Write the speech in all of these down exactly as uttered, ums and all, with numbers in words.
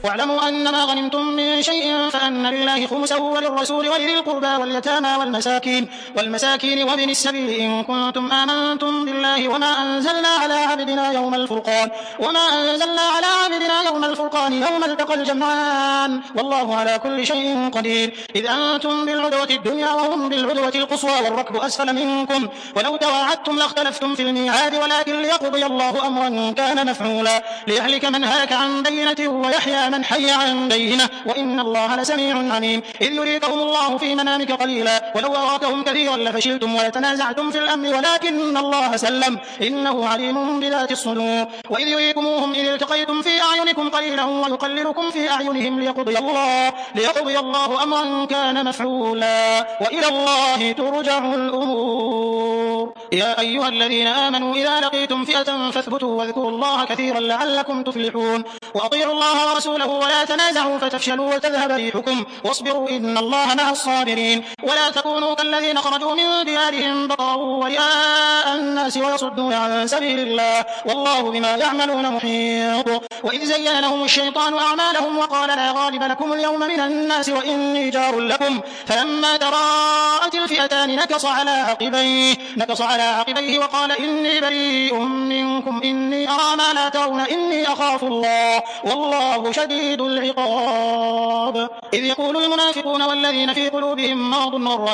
واعلموا أنما غنمتم من شيء فأن لله خمسه وللرسول ولذي القربى واليتامى والمساكين والمساكين وابن السبيل إن كنتم آمنتم بالله وما أنزلنا على عبدنا يوم الفرقان وما أنزلنا على عبدنا يوم الفرقان يوم التقى الجمعان والله على كل شيء قدير. إذ أنتم بالعدوة الدنيا وهم بالعدوة القصوى والركب أسفل منكم ولو تواعدتم لاختلفتم في الميعاد ولكن ليقضي الله أمرا كان مفعولا ليهلك من هلك عن بينة ويحيى من حي عن بينة وإن الله لسميع عليم. إذ يريكهم الله في منامك قليلا ولو أراكهم كثيرا لفشلتم ويتنازعتم في الأمر ولكن الله سلم إنه عليم بذات الصدور. وإذ يريكموهم إذ التقيتم في أعينكم قليلا ويقللكم في أعينهم ليقضي الله ليقضي الله أمرا كان مفعولا وإلى الله ترجع الأمور. يا أيها الذين آمنوا إذا لقيتم فئة فاثبتوا واذكروا الله كثيرا لعلكم تفلحون. وأطيعوا الله ورسوله ولا تنازعوا فتفشلوا وتذهب ريحكم واصبروا إن الله مع الصابرين. ولا تكونوا كالذين خرجوا من ديارهم بطرا ورئاء الناس ويصدون عن سبيل الله والله بما يعملون محيط. وإذ زين لهم الشيطان أعمالهم وقال لا غالب لكم اليوم من الناس وإني جار لكم فلما تراءت الفئتان نكص على عقبيه نكص على عقبيه وقال إني بريء منكم إني أرى ما لا ترون إني أخاف الله والله شديد العقاب. إذ يقول المنافقون والذين في قلوبهم مرض غر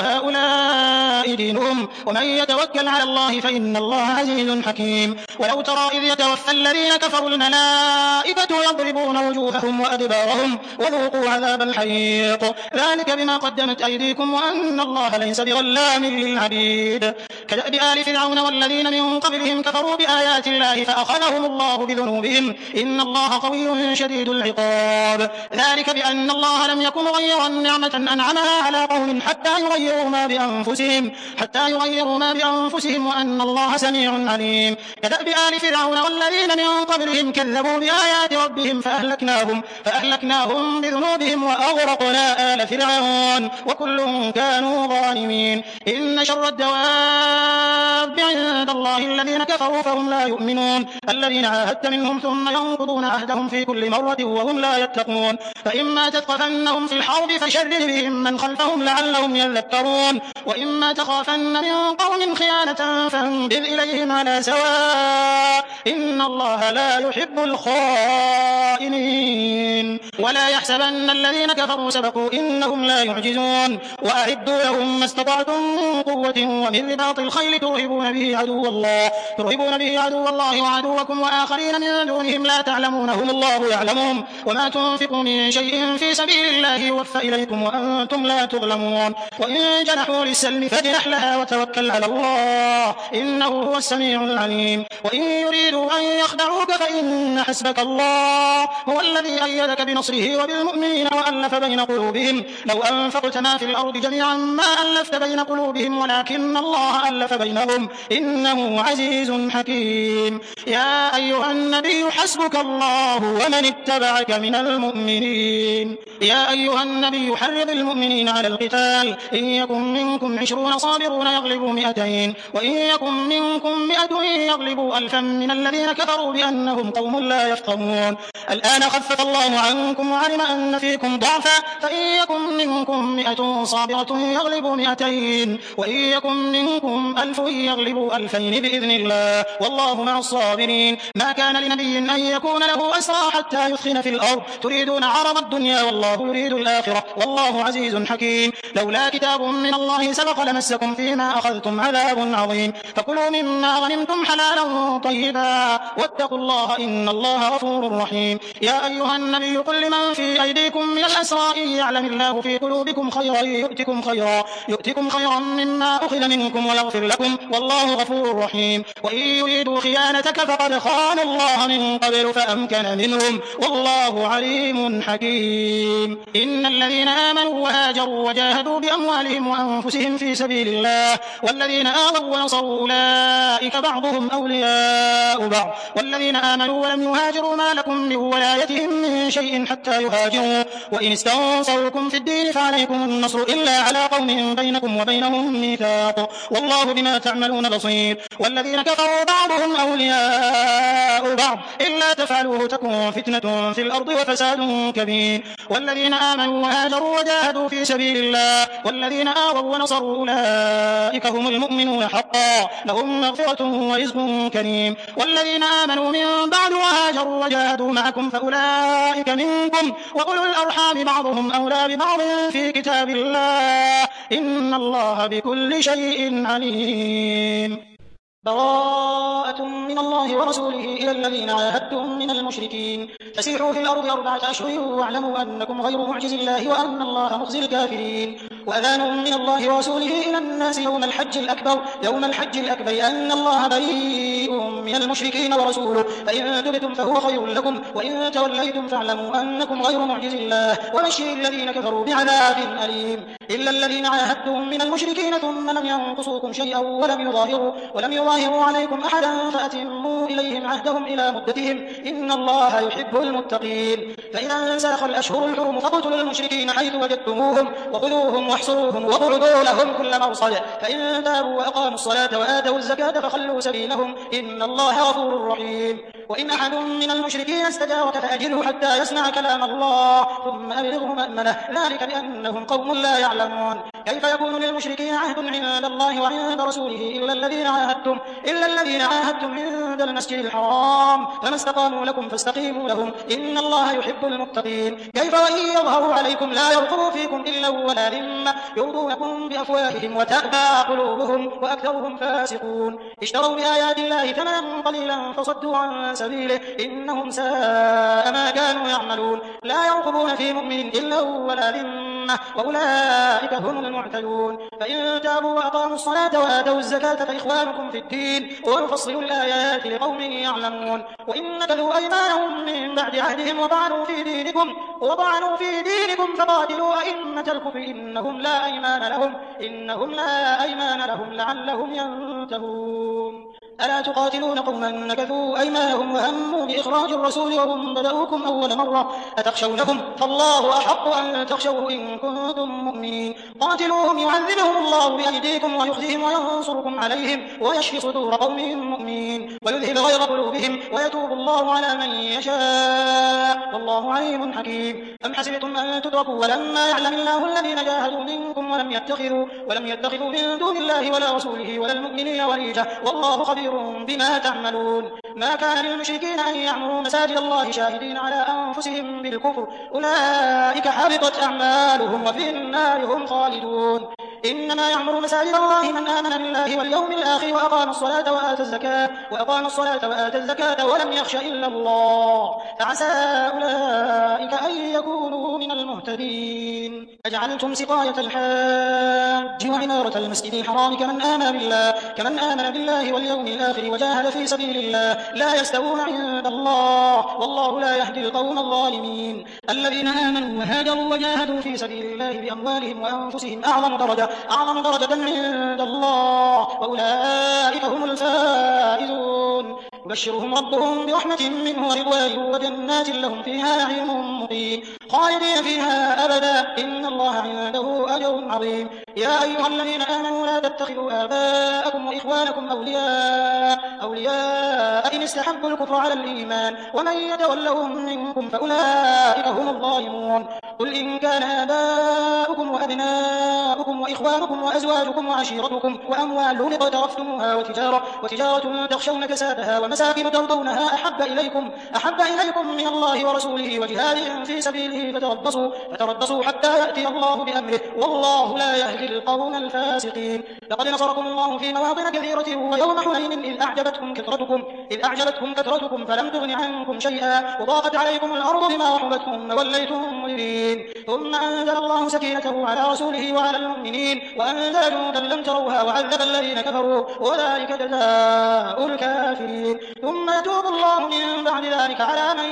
هؤلاء دينهم ومن يتوكل على الله فإن الله عزيز حكيم. ولو ترى إذ يتوفى الذين كفروا الملائكة يضربون وجوههم وأدبارهم وذوقوا عذاب الحريق ذلك بما قدمت أيديكم وأن الله ليس بظلام للعبيد. كدأب آل فرعون والذين من قبلهم كفروا بآيات الله فأخذهم الله بذنوبهم إن الله قوي شديد العقاب. ذلك بأن الله لم يكن غيرا نعمة أنعمها على قوم حتى يغيروا ما بأنفسهم حتى يغيروا ما بأنفسهم وأن الله سميع عليم. كدأب آل فرعون والذين من قبلهم كذبوا بآيات ربهم فأهلكناهم فأهلكناهم بذنوبهم وأغرقنا آل فرعون وكل كانوا ظالمين. إن شر الدواب عند الله الذين كفروا فهم لا يؤمنون الذين عاهدت منهم ثم ينقضون عهدهم في كل مرة وهم لا يتقون. فإما تثقفنهم في الحرب فشرد بهم من خلفهم لعلهم يذكرون وإما تخافن من قوم خيانة فانبذ إليهم على سواء إن الله لا يحب الخائنين. ولا يحسبن الذين كفروا سبقوا إنهم لا يعجزون. وأعدوا لهم ما استطعتم من قوة ومن رباط الخيل ترهبون به عدو الله ترهبون به عدو الله وعدوكم وآخرين من دونهم لا تعلمونهم الله يعلمهم وما تنفقوا من شيء في سبيل الله يوفى إليكم وأنتم لا تظلمون. وإن جنحوا للسلم فاجنح لها وتوكل على الله إنه هو السميع العليم. وإن يريدوا أن يخدعوك فإن حسبك الله هو الذي أيدك بنصره وبالمؤمنين وألف بين قلوبهم لو أنفقت ما في الأرض جميعا ما ألفت بين قلوبهم ولكن الله ألف بينهم إنه عزيز حكيم. يا أيها النبي حسبك الله ومن اتبعك من المؤمنين. يا أيها النبي حرض المؤمنين على القتال إن يكن منكم عشرون صابرون يغلبوا مئتين وإن يكن منكم مئة يغلبوا ألفا من الذين كفروا بأنهم قوم لا يفقهون. الآن خفف الله عنكم وعلم أن فيكم ضعفا فإن يكن منكم مئة صابرة يغلبوا مئتين وإن يكن منكم ألف يغلبوا ألفين بإذن الله والله مع الصابرين. ما كان لنبي أن يكون له أسرى حتى يثخن في الأرض تريدون عرض الدنيا والله يريد الآخرة والله عزيز حكيم. لولا كتاب من الله سبق لمسكم فيما أخذتم عذاب عظيم. فكلوا مما غنمتم حلالا طيبا واتقوا الله إن الله غفور رحيم. يا أيها النبي قل لمن في أيديكم من الأسرى إن يعلم الله في قلوبكم خيرا يؤتكم خيرا يؤتكم خيرا مما أخذ منكم ويغفر لكم والله غفور رحيم. وإن يريدوا خيانتك فقد خان الله من قبل فأمكن منهم والله عليم حكيم. إن الذين آمنوا وهاجروا وجاهدوا بأموالهم وأنفسهم في سبيل الله والذين آووا ونصروا أولئك بعضهم أولياء بعض والذين آمنوا ولم يهاجروا ما لكم من ولايتهم من شيء حتى حتى يهاجروا، وإن استنصروكم في الدين فعليكم النصر إلا على قوم بينكم وبينهم ميثاق، والله بما تعملون بصير. والذين كفروا بعضهم أولياء بعض إلا تفعلوه تكن فتنة في الأرض وفساد كبير. والذين آمنوا وهاجروا وجاهدوا في سبيل الله والذين آووا ونصروا أولئك هم المؤمنون حقا، لهم مغفرة ورزق كريم. والذين آمنوا من بعد وهاجروا وجاهدوا معكم فأولئك منكم، وأولو الأرحام بعضهم أولى ببعض في كتاب الله، إن الله بكل شيء عليم. براءة من الله ورسوله إلى الذين عاهدتم من المشركين، فسيحوا في الأرض أربعة أشهر واعلموا أنكم غير معجز الله وأن الله مخزي الكافرين. وأذان من الله ورسوله إلى الناس يوم الحج الأكبر يوم الحج الأكبر أن الله بريء من المشركين ورسوله، فإن تبتم فهو خير لكم وإن توليتم فاعلموا أنكم غير معجز الله، وبشر الذين كفروا بعذاب أليم. إلا الذين عاهدتم من المشركين ثم لم ينقصوكم شيئا ولم يظاهروا ولم يظاهروا عليكم أحدا فأتموا إليهم عهدهم إلى مدتهم، إن الله يحب المتقين. فإذا انسلخ الأشهر الحرم فاقتلوا المشركين حيث وجدتموهم وخذوهم واحصروهم واقعدوا لهم كل مرصد، فإن تابوا وأقاموا الصلاة وآتوا الزكاة فخلوا سبيلهم، إن الله غفور رحيم. وإن أحد من المشركين استجارك فأجره حتى يسمع كلام الله ثم أبلغه مأمنه، ذلك بأنهم قوم لا يعلمون. كيف يكون للمشركين عهد عند الله وعند رسوله إلا الذين عاهدتم إلا الذين عاهدتم عند المسجد الحرام، فما استقاموا لكم فاستقيموا لهم، إن الله يحب المتقين. كيف وإن يظهروا عليكم لا يرقبوا فيكم إلا ولا ذمة يرضونكم بأفواههم وتأبى قلوبهم وأكثرهم فاسقون. اشتروا بآيات الله ثمنا قليلا فصدوا عن سبيله، إنهم ساء ما كانوا يعملون. لا يرقبون في مؤمن إلا ولا ذمة وأولئك هم المعتدون. فإن تابوا وأقاموا الصلاة وآتوا الزكاة فإخوانكم في الدين ونفصل الآيات لقوم يعلمون. وإن نكثوا أيمانهم من بعد عهدهم وطعنوا في دينكم وطعنوا في دينكم فقاتلوا أئمة الكفر إنهم لا أيمان لهم إنهم لا أيمان لهم لعلهم ينتهون. ألا تقاتلون قوما نكثوا أيمانهم وهموا بإخراج الرسول وهم بدأوكم أول مرة أتخشونهم فالله أحق أن تخشوه إن كنتم مؤمنين. قاتلوهم يعذبهم الله بأيديكم ويخزيهم وينصركم عليهم ويشفي صدور قوم مؤمنين ويذهب غيظ قلوبهم ويتوب الله على من يشاء والله عليم حكيم. أم حسبتم أن تتركوا ولما يعلم الله الذين جاهدوا منكم ولم يتخذوا ولم يتخذوا من دون الله ولا رسوله ولا المؤمنين وليجة والله خبير بما تعملون. ما كان للمشركين أن يعمروا مساجد الله شاهدين على أنفسهم بالكفر أولئك حبطت أعمالهم وفي النار هم خالدون. إنما يعمر مساجد الله من آمن بالله واليوم الآخر وأقام الصلاة وآتى الزكاة وأقام الصلاة وآتى الزكاة ولم يخش إلا الله فعسى أولئك أن يكونوا من المهتدين. أجعلتم سقاية الحاج وعمارة المسجد الحرام كمن آمن بالله كمن آمن بالله واليوم الآخر وجاهد في سبيل الله لا يستوون عند الله والله لا يهدي القوم الظالمين. الذين آمنوا وهاجروا وجاهدوا في سبيل الله بأموالهم وأنفسهم أعظم درجة أعظم درجة عند الله وأولئك هم الفائزون. يبشرهم ربهم برحمة منه ورضوان وجنات لهم فيها نعيم مقيم خالدين فيها أبدا إن الله عنده أجر عظيم. يا أيها الذين آمنوا لا تتخذوا آباءكم وإخوانكم أولياء أولياء إن استحبوا الكفر على الإيمان ومن يتولهم منكم فأولئك هم الظالمون. قل إن كان آباؤكم وأبناؤكم وإخوانكم وأزواجكم وعشيرتكم وأموال اقترفتموها وتجارة وتجارة تخشون كسادها ومساكن ترضونها أحب إليكم أحب إليكم من الله ورسوله وجهاد في سبيله فتربصوا فتربصوا حتى يأتي الله بأمره والله لا يهدي القوم الفاسقين. لقد نصركم الله في مواطن كثيرة ويوم حنين إذ أعجبتكم كثرتكم إذ أعجبتكم كثرتكم فلم تغن عنكم شيئا وضاقت عليكم الأرض بما رحبت ثم وليتم مدبرين ثم أنزل الله سكينته على رسوله وعلى المؤمنين وأنزل جنودا لم تروها وعذب الذين كفروا وذلك جزاء الكافرين. ثم يتوب الله من بعد ذلك على من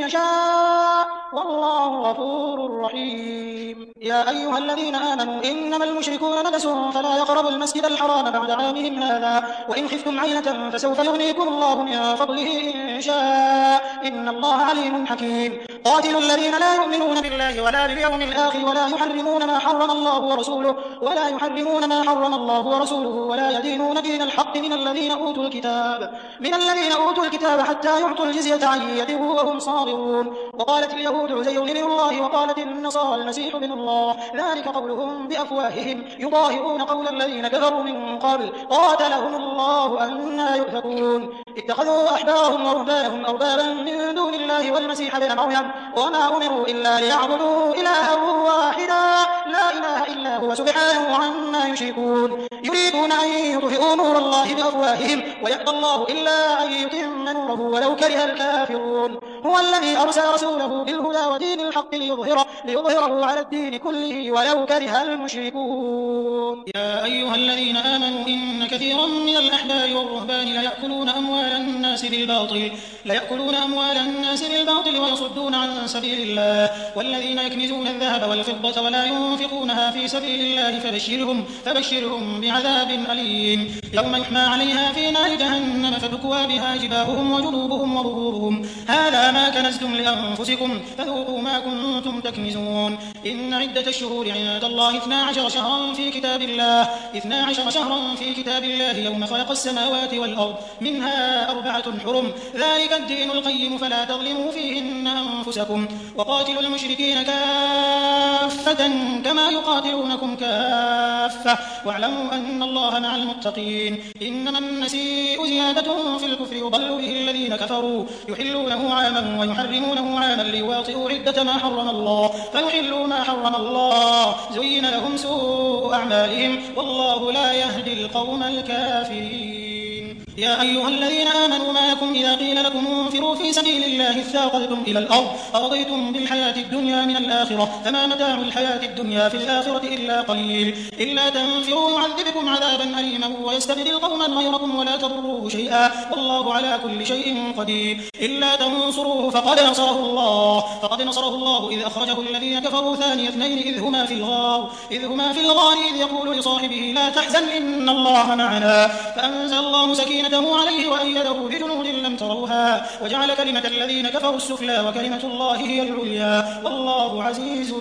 يشاء والله غفور رحيم. يا أيها الذين آمنوا إنما المشركون نجس فلا يقربوا المسجد الحرام بعد عامهم هذا وإن خفتم عيلة فسوف يغنيكم الله من فضله إن شاء إن الله عليم حكيم. قاتلوا الذين لا يؤمنون بالله ولا باليوم الآخر ولا يحرمون ما حرم الله ورسوله ولا يحرمون ما حرم الله ورسوله ولا يدينون دين الحق من الذين أوتوا الكتاب من الذين أوتوا الكتاب حتى يعطوا الجزية عن يد وهم صاغرون. وقالت اليهود عزير ابن الله وقالت النصارى المسيح ابن الله ذلك قولهم بأفواههم يضاهئون قول الذين كفروا من قبل قاتلهم الله أنى يؤفكون. اتخذوا أحبارهم ورهبانهم أربابا من دون الله والمسيح ابن مريم وما أمروا إلا ليعبدوا إلها واحدا لا إله إلا هو سبحانه عما يشركون. يريدون أن يطفئوا نور الله بأفواههم ويأبى الله إلا أن يتم نوره ولو كره الكافرون. هو الذي أرسل رسوله بالهدى ودين الحق ليظهره, ليظهره على الدين كله ولو كره المشركون. يا أيها الذين آمنوا إن كثيرا من الأحبار والرهبان ليأكلون أموال الناس بالباطل ليأكلون أموال الناس بالباطل ويصدون عن سبيل الله والذين يكنزون الذهب والفضة ولا ينفقونها في سبيل الله فبشرهم فبشرهم بعذاب أليم يوم يحمى عليها في نار جهنم فتكوى بها جباههم وجنوبهم وظهورهم هذا ما كنزتم لأنفسكم فذوقوا ما كنتم تكنزون. إن عدة الشهور عند الله اثنا عشر شهرا في كتاب الله اثنا عشر شهرا في كتاب الله يوم خلق السماوات والأرض منها أربعة حرم ذلك الدين القيم فلا تظلموا فيهن أنفسكم. وقاتلوا المشركين كافة كما يقاتلونكم كافة واعلموا أن الله مع المتقين. إنما النسيء زيادة في الكفر يضل به الذين كفروا يحلونه عاما ويحرمونه عاما ليواطئوا عدة ما حرم الله فيحلوا ما حرم الله زين لهم سوء أعمالهم والله لا يهدي القوم الكافرين. يا أيها الذين آمنوا ما لكم إذا قيل لكم انفروا في سبيل الله اثاقلتم إلى الأرض أرضيتم بالحياة الدنيا من الآخرة فما متاع الحياة الدنيا في الآخرة إلا قليل. إلا تنفروا يعذبكم عذابا أليما ويستبدل قوما غيركم ولا تضروه شيئا والله على كل شيء قدير. إلا تنصروه فقد نصره الله فقد نصره الله إذ أخرجه الذين كفروا ثاني اثنين إذ هما في الغار إذ هما في الغار إذ يقول لصاحبه لا تحزن إن الله معنا فأنزل الله سكينته عليه وأيده بجنود لم تروها وجعل كلمة الذين كفروا السفلى وكلمة الله هي العليا والله عزيز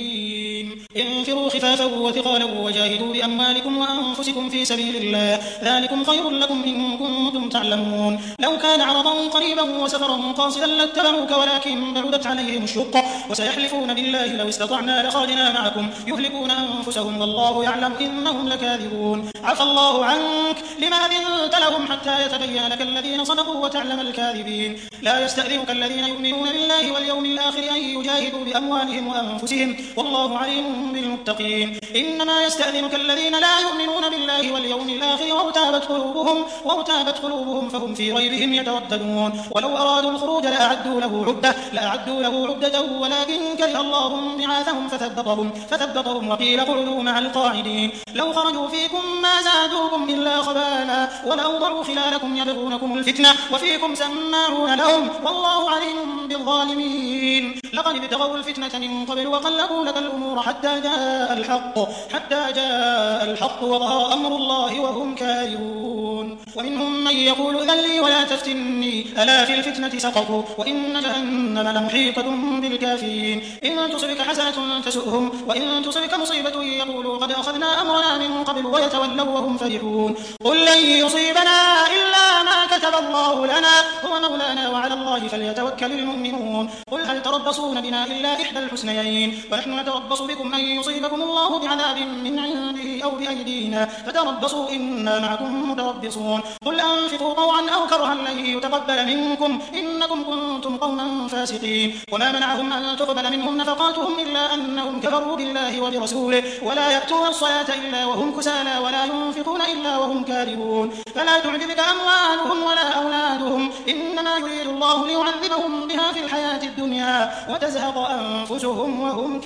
حكيم. انفروا خفافا وثقالا وجاهدوا بأموالكم وأنفسكم في سبيل الله ذلكم خير لكم إن كنتم تعلمون. لو كان عرضا قريبا وسفرا قاصدا لاتبعوك ولكن بعدت عليهم الشقة وسيحلفون بالله لو استطعنا لخرجنا معكم يهلكون أنفسهم والله يعلم إنهم لكاذبون. عفى الله عنك لما أذنت لهم حتى يتبين لك الذين صدقوا وتعلم الكاذبين. لا يستأذنك الذين يؤمنون بالله واليوم الآخر أن يجاهدوا بأموالهم وأنفسهم والله عليم بالمتقين. إنما يستأذنك الذين لا يؤمنون بالله واليوم الآخر وارتابت قلوبهم وارتابت قلوبهم فهم في ريبهم يترددون. ولو أرادوا الخروج لأعدوا له عدة لأعدوا له عدة ولكن كره الله بعاثهم فثبطهم فثبطهم وقيل اقعدوا مع القاعدين. لو خرجوا فيكم ما زادوكم إلا خبالا ولأوضعوا خلالكم يبغونكم الفتنة وفيكم سماعون لهم والله عليم بالظالمين. لقد ابتغوا الفتنة من قبل وقلبوا لك الأمور حتى جاء الحق حتى جاء الحق وظهر أمر الله وهم كارهون. ومنهم من يقول ائذن لي ولا تفتني ألا في الفتنة سقطوا وإن جهنم لمحيطة بالكافرين. إن تصبك حسنة تسؤهم وإن تصبك مصيبة يقولوا قد أخذنا أمرنا من قبل ويتولوا وهم فرحون. قل لن يصيبنا إلا ما كتب الله لنا هو مولانا وعلى الله فليتوكل المؤمنون. قل هل تربصون بنا إلا إحدى الحسنيين ونحن نتربص بكم أن يصيبكم الله بعذاب من عنده أو بأيدينا فتربصوا إنا معكم متربصون. قل أنفقوا طوعا أو كرها لن يتقبل منكم إنكم كنتم قوما فاسقين. وما منعهم أن تقبل منهم نفقاتهم إلا أنهم كفروا بالله وبرسوله ولا يأتون الصلاة إلا وهم كسالى ولا ينفقون إلا وهم كارهون. فلا تعجبك أموالهم ولا أولادهم إنما يريد الله ليعذبهم بها في الحياة الدنيا وتزهق أنفسهم وهم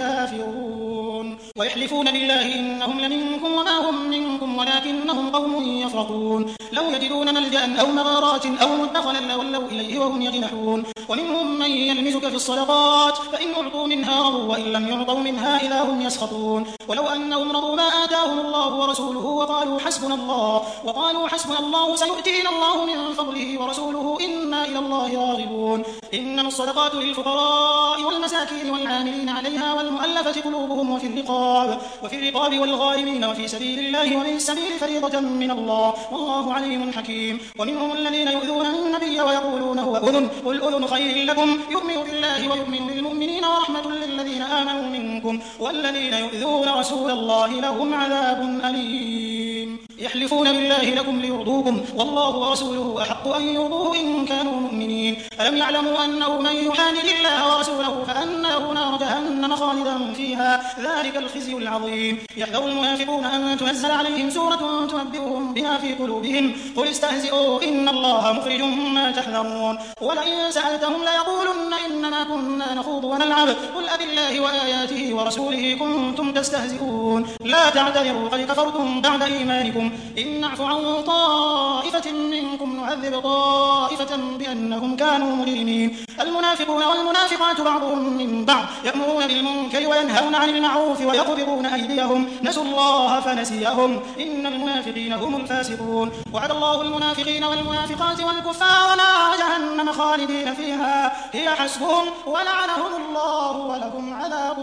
كافرون. ويحلفون بالله إنهم لمنكم وما هم منكم ولكنهم قوم يفرقون. لو يجدون ملجأ أو مغارات أو مدخلا لولوا إليه وهم يجنحون ومنهم من يلمزك في الصدقات فإن أعطوا منها رضوا وإن لم يعطوا منها إذا هم يسخطون ولو أنهم رضوا ما آتاهم الله ورسوله وقالوا حسبنا الله وقالوا حسبنا الله سيؤتينا الله من فضله ورسوله إنا إلى الله راغبون إنما الصدقات للفقراء والمساكين والعاملين عليها والمؤلفة قلوبهم وفي الرقاب وفي الرقاب والغارمين وفي سبيل الله ومن السبيل فريضة من الله والله عليم حكيم ومنهم الذين يؤذون النبي ويقولون هو أذن قل أذن خير لكم يؤمن بالله ويؤمن بالمؤمنين ورحمة للذين آمنوا منكم والذين يؤذون رسول الله لهم عذاب أليم يحلفون بالله لكم ليرضوكم والله ورسوله أحق أن يرضوه إن كانوا مؤمنين ألم يعلموا أنه من يحادد الله ورسوله فأن له نار جهنم خالدا فيها ذلك الخزي العظيم يحذر المنافقون أن تنزل عليهم سورة تنبئهم بما في قلوبهم قل استهزئوا إن الله مخرج ما تحذرون ولئن سألتهم ليقولن إنما كنا نخوض ونلعب قل أبالله وآياته ورسوله كنتم تستهزئون لا تعتذروا قد كفرتم بعد إيمانكم إن نعفو عن طائفة منكم نعذب طائفة بأنهم كانوا مجرمين المنافقون والمنافقات بعضهم من بعض يأمرون بالمنكر وينهون عن المعروف ويقبضون أيديهم نسوا الله فنسيهم إن المنافقين هم الفاسقون وعد الله المنافقين والمنافقات والكفار نار جهنم خالدين فيها هي حسبهم ولعنهم الله ولهم عذاب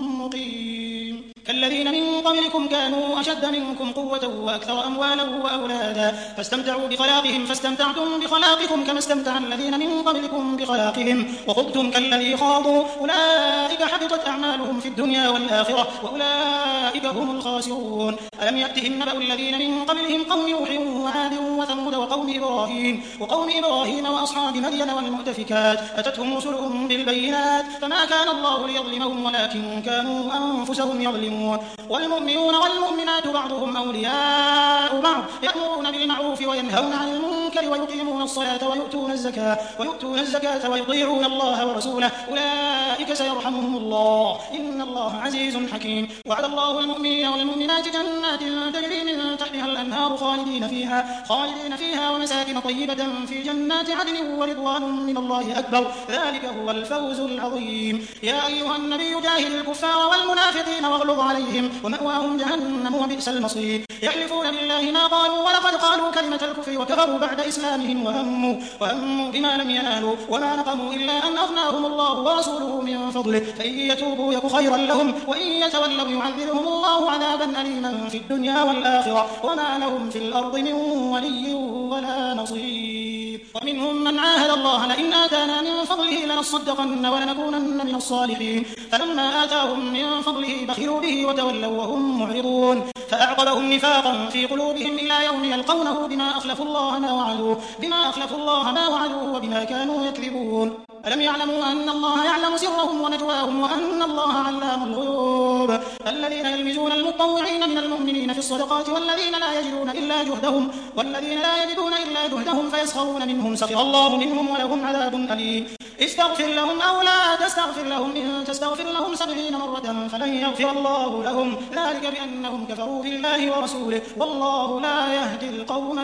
مقيم كالذين من قبلكم كانوا أشد منكم قوة وأكثر أموالا وأولادا فاستمتعوا بخلاقهم فاستمتعتم بخلاقكم كما استمتع الذين من قبلكم بخلاقهم وخضتم كالذي خاضوا أولئك حبطت أعمالهم في الدنيا والآخرة وأولئك هم الخاسرون ألم يأتهم نبأ الذين من قبلهم قوم نوح وعاد وثمود وقوم إبراهيم وقوم إبراهيم وأصحاب مدين والمؤتفكات أتتهم رسلهم بالبينات فما كان الله ليظلمهم ولكن كانوا أنفسهم يظلمون والمؤمنون والمؤمنات بعضهم أولياء بعض يأمرون بالمعروف وينهون عن المنكر ويقيمون الصلاة ويؤتون الزكاة ويؤتون الزكاة ويطيعون الله ورسوله أولئك سيرحمهم الله إن الله عزيز حكيم وعد الله المؤمنين والمؤمنات جنات تجري من تحتها الأنهار خالدين فيها خالدين فيها ومساكن طيبة في جنات عدن ورضوان من الله أكبر ذلك هو الفوز العظيم يا أيها النبي جاهد الكفار والمنافقين واغلظ عليهم ومأواهم جهنم وبئس المصير يحلفون بالله ما قالوا ولقد قالوا كلمة الكفر وكفروا بعد إسلامهم وهموا وهموا بما لم ينالوا وما نقموا إلا أن أغناهم الله ورسوله من فضله فإن يتوبوا يك خيرا لهم وإن يتولوا يعذبهم الله عذابا أليما في الدنيا والآخرة وما لهم في الأرض من ولي ولا نصير ومنهم من عاهد الله لئن آتانا من فضله لنصدقن ولنكونن من الصالحين فلما آتاهم من فضله بخلوا به وتولوا وهم معرضون فأعقبهم نفاقا في قلوبهم إلى يوم يلقونه بما أخلفوا الله ما وعدوه بما أخلفوا الله ما وعدوه وبما كانوا يكذبون ألم يعلموا أن الله يعلم سرهم ونجواهم وأن الله علام الغيوب الذين يلمزون المطوعين من المؤمنين في الصدقات والذين لا يجدون إلا جهدهم والذين لا يجدون إلا جهدهم فيسخرون منهم سخر الله منهم ولهم عذاب أليم استغفر لهم أو لا تستغفر لهم إن تستغفر لهم سبعين مرة فلن يغفر الله لهم ذلك بأنهم كفروا بالله ورسوله والله لا يهدي القوم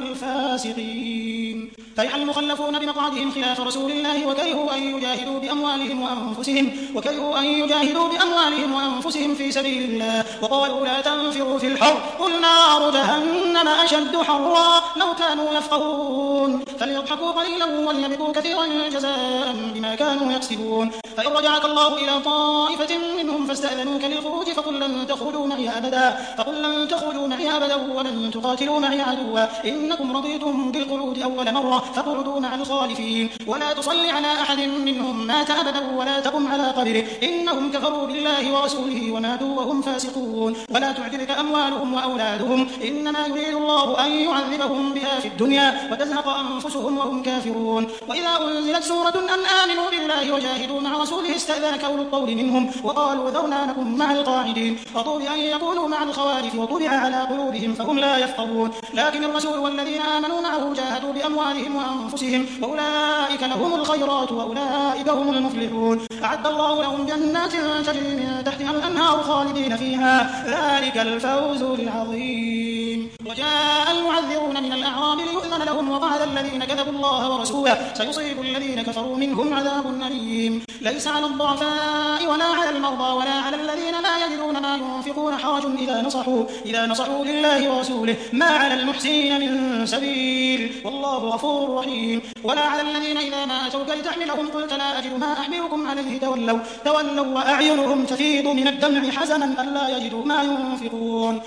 الفاسقين فرح المخلفون بمقعدهم خلاف رسول الله وكرهوا أن يجاهدوا بأموالهم وأنفسهم وكرهوا أن يجاهدوا بأموالهم وأنفسهم في سبيل الله وقالوا لا تنفروا في الحر قل نار جهنم أشد حرا لو كانوا يفقهون فليضحكوا قليلا وليبكوا كثيرا جزاء بما كانوا يكسبون فإن رجعك الله إلى طائفة منهم فاستأذنوك للخروج فقل لن تخرجوا معي أبدا فقل لن تخرجوا معي أبدا ولن تقاتلوا معي عدوا إنكم رضيتم بالقعود أول مرة فاقعدوا مع الخالفين ولا تصل على أحد منهم مات أبدا ولا تقم على قبره إنهم كفروا بالله ورسوله وماتوا وهم فاسقون ولا تعجبك أموالهم وأولادهم إنما يريد الله أن يعذبهم بها في الدنيا وتزهق أنفسهم وهم كافرون وإذا أنزلت سورة أن آمنوا بالله وجاهدوا مع رسوله استأذنك أولو الطول منهم وقالوا ذرنا نكن مع القاعدين رضوا بأن يكونوا مع الخوارف وطبع على قلوبهم فهم لا يفقهون لكن الرسول والذين آمنوا معه جاهدوا بأموالهم وأنفسهم وأولئك لهم الخيرات وأولئك هم المفلحون أعد الله لهم جنات تجري من تحتها الأنهار خالدين فيها ذلك الفوز العظيم الرجيم. وجاء المعذرون من الأعراب ليؤذن لهم وقال الذين كذبوا الله ورسوله سيصيب الذين كفروا منهم عذاب أليم. ليس على الضعفاء ولا على المرضى ولا على الذين لا يجدون ما ينفقون حرج إذا نصحوا, إذا نصحوا لله ورسوله ما على المحسنين من سبيل والله غفور رحيم. ولا على الذين إذا ما أتوك لتحملهم قلت لا أجد ما أحملكم عليه تولوا, تولوا وأعينهم تفيض من الدمع حزنا ألا يجدوا ما ينفقون